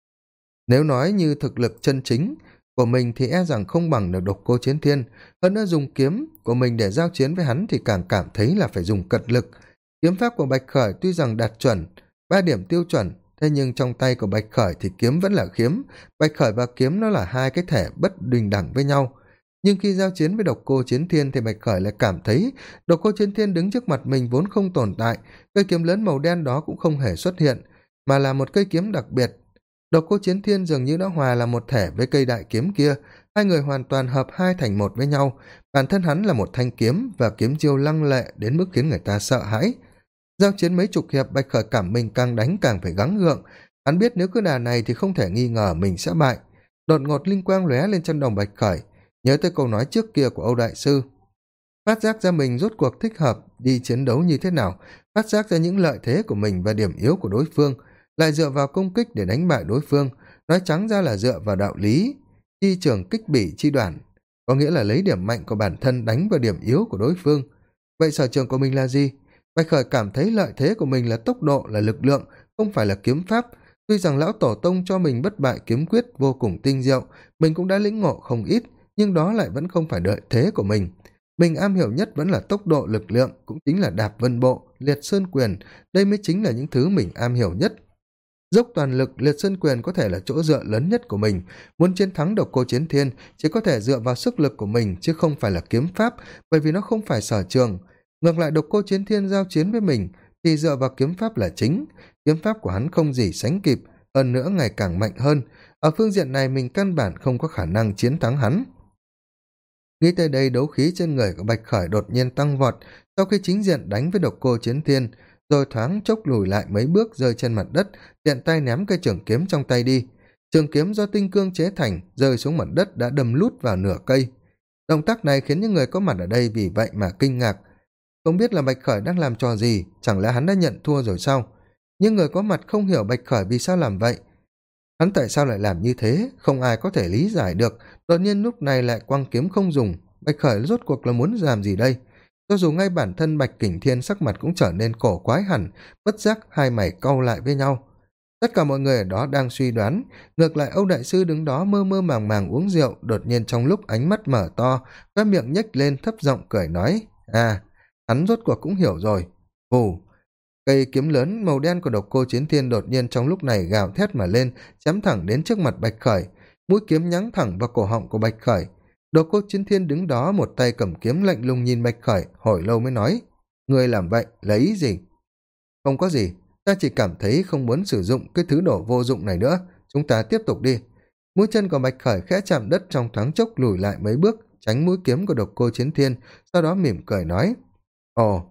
Nếu nói như thực lực chân chính của mình thì e rằng không bằng được Độc Cô Chiến Thiên, hơn nữa dùng kiếm của mình để giao chiến với hắn thì càng cảm thấy là phải dùng cật lực. Kiếm pháp của Bạch Khởi tuy rằng đạt chuẩn 3 điểm tiêu chuẩn, thế nhưng trong tay của Bạch Khởi thì kiếm vẫn là kiếm, Bạch Khởi và kiếm nó là hai cái thể bất bình đẳng với nhau. Nhưng khi giao chiến với Độc Cô Chiến Thiên thì Bạch Khởi lại cảm thấy Độc Cô Chiến Thiên đứng trước mặt mình vốn không tồn tại, cây kiếm lớn màu đen đó cũng không hề xuất hiện, mà là một cây kiếm đặc biệt. Độc Cô Chiến Thiên dường như đã hòa là một thể với cây đại kiếm kia, hai người hoàn toàn hợp hai thành một với nhau, bản thân hắn là một thanh kiếm và kiếm chiêu lăng lệ đến mức khiến người ta sợ hãi. Giao chiến mấy chục hiệp, Bạch Khởi cảm mình càng đánh càng phải gắng gượng, hắn biết nếu cứ đà này thì không thể nghi ngờ mình sẽ bại. Đột ngột linh quang lóe lên trong đầu Bạch Khởi, nhớ tới câu nói trước kia của Âu đại sư, phát giác ra mình rốt cuộc thích hợp đi chiến đấu như thế nào, phát giác ra những lợi thế của mình và điểm yếu của đối phương, lại dựa vào công kích để đánh bại đối phương, nói trắng ra là dựa vào đạo lý chi trường kích bỉ chi đoàn, có nghĩa là lấy điểm mạnh của bản thân đánh vào điểm yếu của đối phương. Vậy sở trường của mình là gì? Bạch Khởi cảm thấy lợi thế của mình là tốc độ, là lực lượng, không phải là kiếm pháp. Tuy rằng lão tổ tông cho mình bất bại kiếm quyết vô cùng tinh diệu, mình cũng đã lĩnh ngộ không ít, nhưng đó lại vẫn không phải lợi thế của mình. Mình am hiểu nhất vẫn là tốc độ, lực lượng, cũng chính là đạp vân bộ, liệt sơn quyền, đây mới chính là những thứ mình am hiểu nhất. Dốc toàn lực, liệt sơn quyền có thể là chỗ dựa lớn nhất của mình, muốn chiến thắng Độc Cô Chiến Thiên chỉ có thể dựa vào sức lực của mình chứ không phải là kiếm pháp, bởi vì nó không phải sở trường. Ngược lại Độc Cô Chiến Thiên giao chiến với mình thì dựa vào kiếm pháp là chính, kiếm pháp của hắn không gì sánh kịp, hơn nữa ngày càng mạnh hơn, ở phương diện này mình căn bản không có khả năng chiến thắng hắn. Nghĩ tới đây, đấu khí trên người của Bạch Khởi đột nhiên tăng vọt sau khi chính diện đánh với Độc Cô Chiến Thiên, rồi thoáng chốc lùi lại mấy bước rơi trên mặt đất, tiện tay ném cây trường kiếm trong tay đi. Trường kiếm do tinh cương chế thành rơi xuống mặt đất đã đâm lút vào nửa cây. Động tác này khiến những người có mặt ở đây vì vậy mà kinh ngạc, không biết là Bạch Khởi đang làm trò gì, chẳng lẽ hắn đã nhận thua rồi sao? Nhưng người có mặt không hiểu Bạch Khởi vì sao làm vậy, hắn tại sao lại làm như thế, không ai có thể lý giải được. Đột nhiên lúc này lại quăng kiếm không dùng, Bạch Khởi rốt cuộc là muốn làm gì đây? Cho dù ngay bản thân Bạch Kình Thiên sắc mặt cũng trở nên cổ quái hẳn, bất giác hai mày cau lại với nhau. Tất cả mọi người ở đó đang suy đoán, ngược lại Âu đại sư đứng đó mơ mơ màng màng uống rượu, đột nhiên trong lúc ánh mắt mở to, cái miệng nhếch lên thấp giọng cười nói: hắn rốt cuộc cũng hiểu rồi. Hù! Cây kiếm lớn màu đen của Độc Cô Chiến Thiên đột nhiên trong lúc này gào thét mà lên, chém thẳng đến trước mặt Bạch Khởi, mũi kiếm nhắm thẳng vào cổ họng của Bạch Khởi. Độc Cô Chiến Thiên đứng đó một tay cầm kiếm lạnh lùng nhìn Bạch Khởi, hồi lâu mới nói: ngươi làm vậy là ý gì? Không có gì, ta chỉ cảm thấy không muốn sử dụng cái thứ đồ vô dụng này nữa, chúng ta tiếp tục đi. Mũi chân của Bạch Khởi khẽ chạm đất, trong thoáng chốc lùi lại mấy bước tránh mũi kiếm của Độc Cô Chiến Thiên, sau đó mỉm cười nói: ồ,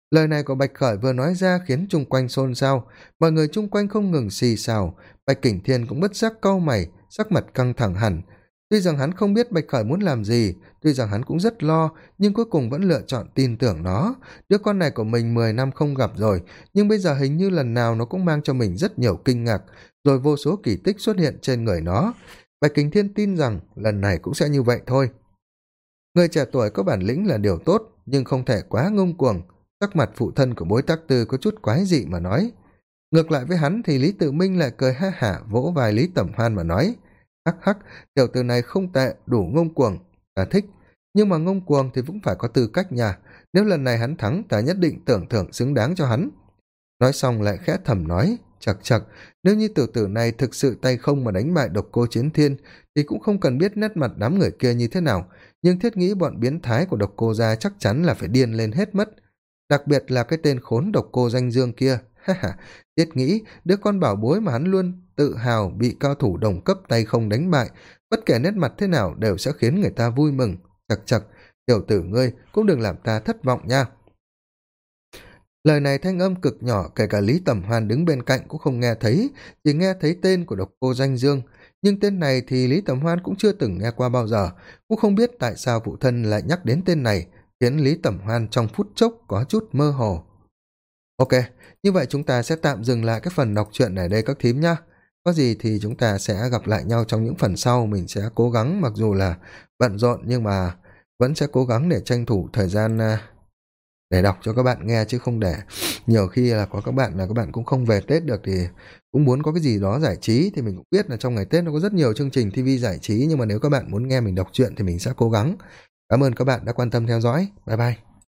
Lời này của Bạch Khởi vừa nói ra khiến chung quanh xôn xao, mọi người chung quanh không ngừng xì xào. Bạch Kình Thiên cũng bất giác cau mày, sắc mặt căng thẳng hẳn. Tuy rằng hắn không biết Bạch Khởi muốn làm gì, tuy rằng hắn cũng rất lo, nhưng cuối cùng vẫn lựa chọn tin tưởng nó. Đứa con này của mình 10 năm không gặp rồi, nhưng bây giờ hình như lần nào nó cũng mang cho mình rất nhiều kinh ngạc, rồi vô số kỳ tích xuất hiện trên người nó. Bạch Kình Thiên tin rằng lần này cũng sẽ như vậy thôi. Người trẻ tuổi có bản lĩnh là điều tốt, nhưng không thể quá ngông cuồng. Sắc mặt phụ thân của Bối Tác Tư có chút quái dị mà nói. Ngược lại với hắn thì Lý Tự Minh lại cười ha hả vỗ vai Lý Tẩm Hoan mà nói: hắc hắc, tiểu tử này không tệ, đủ ngông cuồng, ta thích. Nhưng mà ngông cuồng thì cũng phải có tư cách nha, nếu lần này hắn thắng ta nhất định tưởng thưởng xứng đáng cho hắn. Nói xong lại khẽ thầm nói: chật chật, nếu như tiểu tử này thực sự tay không mà đánh bại Độc Cô Chiến Thiên thì cũng không cần biết nét mặt đám người kia như thế nào, nhưng thiết nghĩ bọn biến thái của Độc Cô gia chắc chắn là phải điên lên hết mất. Đặc biệt là cái tên khốn Độc Cô Danh Dương kia, ha ha, thiết nghĩ đứa con bảo bối mà hắn luôn tự hào bị cao thủ đồng cấp tay không đánh bại, bất kể nét mặt thế nào đều sẽ khiến người ta vui mừng. Chật chật, tiểu tử ngươi cũng đừng làm ta thất vọng nha. Lời này thanh âm cực nhỏ, kể cả Lý Tẩm Hoan đứng bên cạnh cũng không nghe thấy, chỉ nghe thấy tên của Độc Cô Danh Dương. Nhưng tên này thì Lý Tẩm Hoan cũng chưa từng nghe qua bao giờ, cũng không biết tại sao phụ thân lại nhắc đến tên này, khiến Lý Tẩm Hoan trong phút chốc có chút mơ hồ. Ok, như vậy chúng ta sẽ tạm dừng lại cái phần đọc truyện này ở đây các thím nhá. Có gì thì chúng ta sẽ gặp lại nhau trong những phần sau, mình sẽ cố gắng, mặc dù là bận rộn nhưng mà vẫn sẽ cố gắng để tranh thủ thời gian để đọc cho các bạn nghe, chứ không để nhiều khi là có các bạn là các bạn cũng không về Tết được, thì cũng muốn có cái gì đó giải trí. Thì mình cũng biết là trong ngày Tết nó có rất nhiều chương trình TV giải trí, nhưng mà nếu các bạn muốn nghe mình đọc truyện thì mình sẽ cố gắng. Cảm ơn các bạn đã quan tâm theo dõi. Bye bye.